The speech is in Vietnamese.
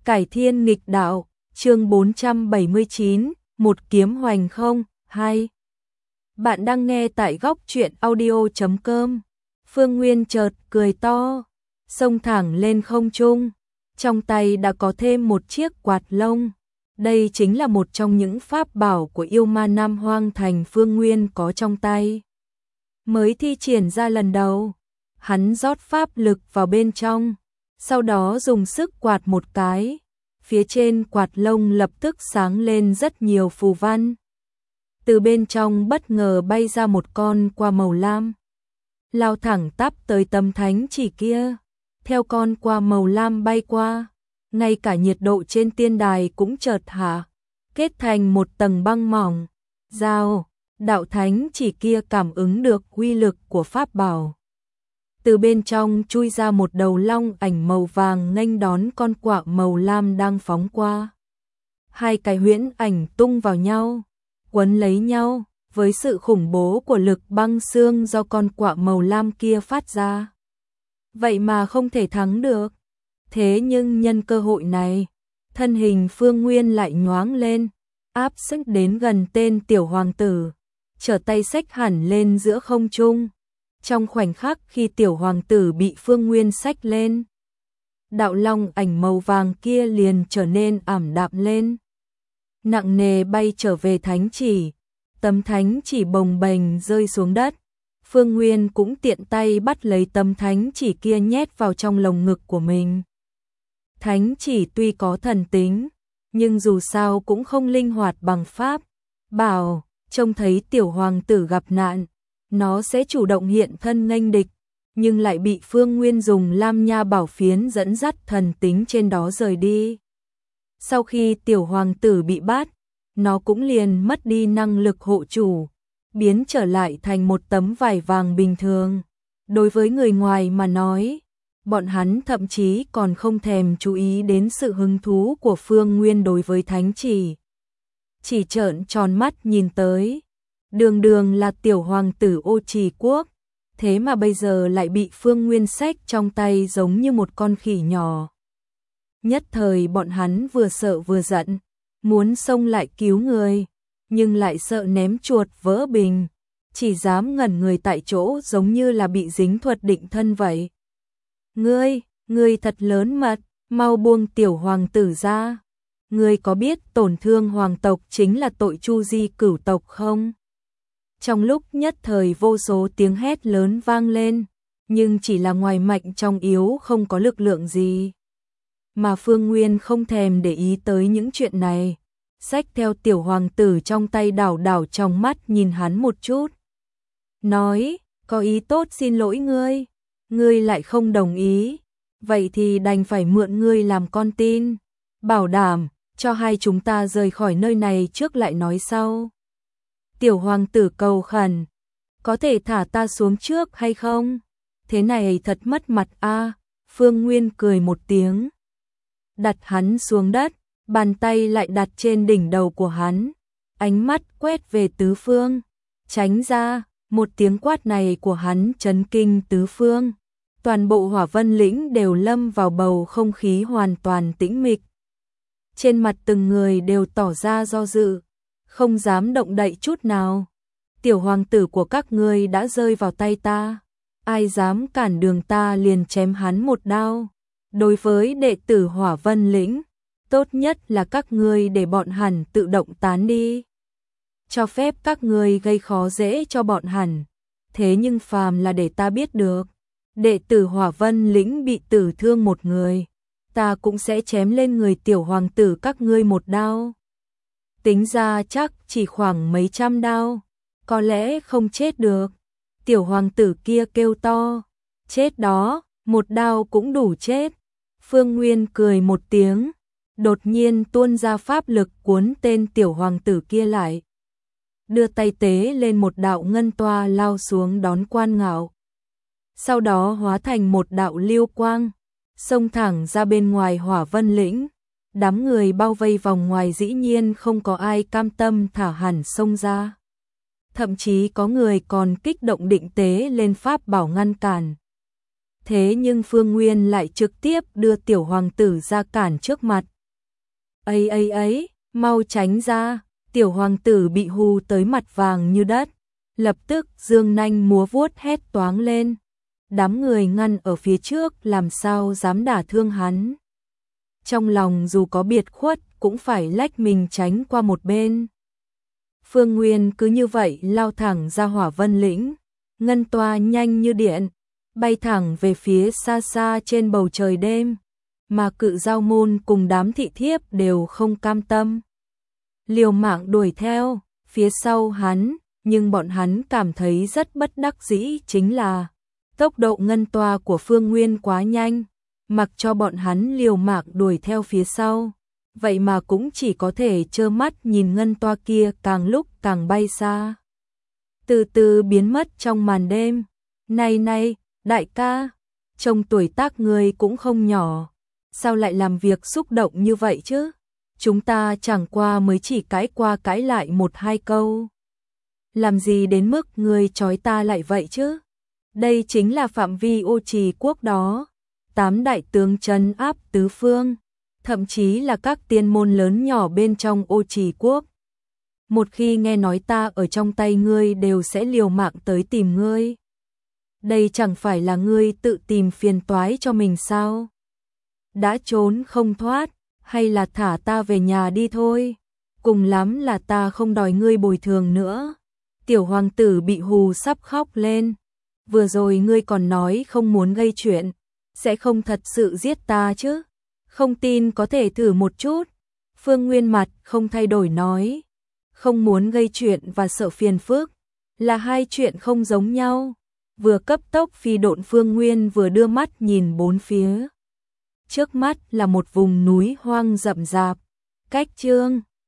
Cải thiên nghịch đạo, chương 479, một kiếm hoành không, 2. Bạn đang nghe tại góc truyện audio.com. Phương Nguyên chợt cười to, xông thẳng lên không trung, trong tay đã có thêm một chiếc quạt lông. Đây chính là một trong những pháp bảo của yêu ma Nam Hoang Thành Phương Nguyên có trong tay. Mới thi triển ra lần đầu, hắn rót pháp lực vào bên trong, sau đó dùng sức quạt một cái, phía trên quạt lông lập tức sáng lên rất nhiều phù văn. Từ bên trong bất ngờ bay ra một con quạ màu lam, lao thẳng tắp tới tấm thánh chỉ kia. Theo con quạ màu lam bay qua, ngay cả nhiệt độ trên tiên đài cũng chợt hạ, kết thành một tầng băng mỏng. Giao, đạo thánh chỉ kia cảm ứng được uy lực của pháp bảo. Từ bên trong chui ra một đầu long ảnh màu vàng nghênh đón con quạ màu lam đang phóng qua. Hai cái huyễn ảnh tung vào nhau, quấn lấy nhau, với sự khủng bố của lực băng xương do con quạ màu lam kia phát ra. Vậy mà không thể thắng được. Thế nhưng nhân cơ hội này, thân hình Phương Nguyên lại nhoáng lên, áp sức đến gần tên tiểu hoàng tử, trở tay xách hẳn lên giữa không trung. Trong khoảnh khắc khi tiểu hoàng tử bị Phương Nguyên xách lên, đạo long ảnh màu vàng kia liền trở nên ảm đạm lên, nặng nề bay trở về thánh chỉ. Tấm thánh chỉ bồng bềnh rơi xuống đất. Phương Nguyên cũng tiện tay bắt lấy tấm thánh chỉ kia nhét vào trong lồng ngực của mình. Thánh chỉ tuy có thần tính, nhưng dù sao cũng không linh hoạt bằng pháp bảo. Trông thấy tiểu hoàng tử gặp nạn, nó sẽ chủ động hiện thân nghênh địch, nhưng lại bị Phương Nguyên dùng Lam Nha bảo phiến dẫn dắt thần tính trên đó rời đi. Sau khi tiểu hoàng tử bị bắt, nó cũng liền mất đi năng lực hộ chủ, biến trở lại thành một tấm vải vàng bình thường. Đối với người ngoài mà nói, bọn hắn thậm chí còn không thèm chú ý đến sự hứng thú của Phương Nguyên đối với thánh chỉ trợn tròn mắt nhìn tới. Đường đường là tiểu hoàng tử Ô Trì Quốc, thế mà bây giờ lại bị Phương Nguyên xách trong tay giống như một con khỉ nhỏ. Nhất thời bọn hắn vừa sợ vừa giận, muốn xông lại cứu người, nhưng lại sợ ném chuột vỡ bình, chỉ dám ngẩn người tại chỗ giống như là bị dính thuật định thân vậy. Ngươi thật lớn mật, mau buông tiểu hoàng tử ra. Ngươi có biết tổn thương hoàng tộc chính là tội chu di cửu tộc không? Trong lúc nhất thời vô số tiếng hét lớn vang lên, nhưng chỉ là ngoài mạnh trong yếu, không có lực lượng gì. Mà Phương Nguyên không thèm để ý tới những chuyện này, xách theo tiểu hoàng tử trong tay đảo đảo trong mắt nhìn hắn một chút. Nói, có ý tốt xin lỗi ngươi lại không đồng ý, vậy thì đành phải mượn ngươi làm con tin, bảo đảm cho hai chúng ta rời khỏi nơi này trước lại nói sau. Tiểu hoàng tử cầu khẩn, có thể thả ta xuống trước hay không? Thế này thật mất mặt a. Phương Nguyên cười một tiếng, đặt hắn xuống đất, bàn tay lại đặt trên đỉnh đầu của hắn, ánh mắt quét về tứ phương. Tránh ra. Một tiếng quát này của hắn chấn kinh tứ phương. Toàn bộ Hỏa Vân lĩnh đều lâm vào bầu không khí hoàn toàn tĩnh mịch. Trên mặt từng người đều tỏ ra do dự, không dám động đậy chút nào. Tiểu hoàng tử của các ngươi đã rơi vào tay ta, ai dám cản đường ta liền chém hắn một đao. Đối với đệ tử Hỏa Vân lĩnh, tốt nhất là các ngươi để bọn hắn tự động tán đi. Cho phép các ngươi gây khó dễ cho bọn hắn. Thế nhưng phàm là để ta biết được đệ tử Hỏa Vân lĩnh bị tử thương một người, ta cũng sẽ chém lên người tiểu hoàng tử các ngươi một đao. Tính ra chắc chỉ khoảng mấy trăm đao, có lẽ không chết được. Tiểu hoàng tử kia kêu to, chết đó, một đao cũng đủ chết. Phương Nguyên cười một tiếng, đột nhiên tuôn ra pháp lực cuốn tên tiểu hoàng tử kia lại, đưa tay tế lên một đạo ngân toa lao xuống đón Quan Ngạo. Sau đó hóa thành một đạo lưu quang, xông thẳng ra bên ngoài Hỏa Vân lĩnh. Đám người bao vây vòng ngoài dĩ nhiên không có ai cam tâm thả hẳn xông ra. Thậm chí có người còn kích động định tế lên pháp bảo ngăn cản. Thế nhưng Phương Nguyên lại trực tiếp đưa tiểu hoàng tử ra cản trước mặt, ấy, mau tránh ra, tiểu hoàng tử bị hù tới mặt vàng như đất, lập tức dương nanh múa vuốt hét toáng lên. Đám người ngăn ở phía trước làm sao dám đả thương hắn. Trong lòng dù có biệt khuất cũng phải lách mình tránh qua một bên. Phương Nguyên cứ như vậy lao thẳng ra Hỏa Vân Lĩnh, ngân toa nhanh như điện, bay thẳng về phía xa xa trên bầu trời đêm, mà Cự Giao Môn cùng đám thị thiếp đều không cam tâm. Liều mạng đuổi theo, phía sau hắn, nhưng bọn hắn cảm thấy rất bất đắc dĩ chính là tốc độ ngân toa của Phương Nguyên quá nhanh, mặc cho bọn hắn liều mạng đuổi theo phía sau. Vậy mà cũng chỉ có thể trơ mắt nhìn ngân toa kia càng lúc càng bay xa. Từ từ biến mất trong màn đêm. Này, đại ca, trông tuổi tác người cũng không nhỏ. Sao lại làm việc xúc động như vậy chứ? Chúng ta chẳng qua mới chỉ cãi qua cãi lại một hai câu. Làm gì đến mức người trói ta lại vậy chứ? Đây chính là phạm vi Ô Trì quốc đó. 8 đại tướng trấn áp tứ phương, thậm chí là các tiên môn lớn nhỏ bên trong Ô Trì quốc. Một khi nghe nói ta ở trong tay ngươi đều sẽ liều mạng tới tìm ngươi. Đây chẳng phải là ngươi tự tìm phiền toái cho mình sao? Đã trốn không thoát, hay là thả ta về nhà đi thôi. Cùng lắm là ta không đòi ngươi bồi thường nữa. Tiểu hoàng tử bị hù sắp khóc lên. Vừa rồi ngươi còn nói không muốn gây chuyện, sẽ không thật sự giết ta chứ? Không tin có thể thử một chút. Phương Nguyên mặt không thay đổi nói. Không muốn gây chuyện và sợ phiền phức là hai chuyện không giống nhau. Vừa cấp tốc phi độn, Phương Nguyên vừa đưa mắt nhìn bốn phía. Trước mắt là một vùng núi hoang rậm rạp. Cách chương